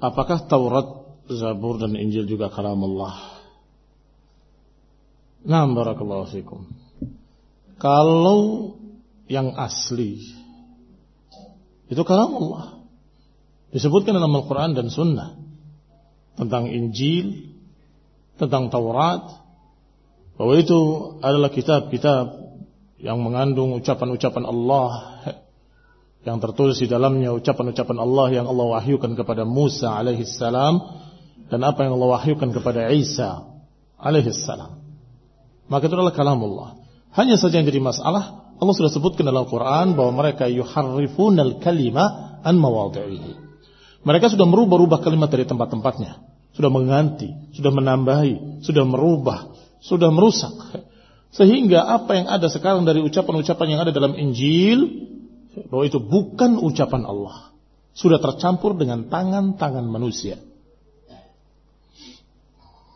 apakah Taurat, Zabur dan Injil juga kalam Allah? Naam, barakallahu fikum. Kalau yang asli itu kalam Allah, disebutkan dalam Al-Quran dan Sunnah tentang Injil, tentang Taurat, bahwa itu adalah kitab-kitab yang mengandung ucapan-ucapan Allah, yang tertulis di dalamnya ucapan-ucapan Allah yang Allah wahyukan kepada Musa alaihissalam, dan apa yang Allah wahyukan kepada Isa alaihissalam. Maka itu adalah kalamullah. Hanya saja yang jadi masalah, Allah sudah sebutkan dalam Al-Quran bahwa mereka yuharrifunal kalima an mawadhihi. Mereka sudah merubah-rubah kalimat dari tempat-tempatnya, sudah mengganti, sudah menambahi, sudah merubah, sudah merusak, sehingga apa yang ada sekarang dari ucapan-ucapan yang ada dalam Injil, bahwa itu bukan ucapan Allah, sudah tercampur dengan tangan-tangan manusia.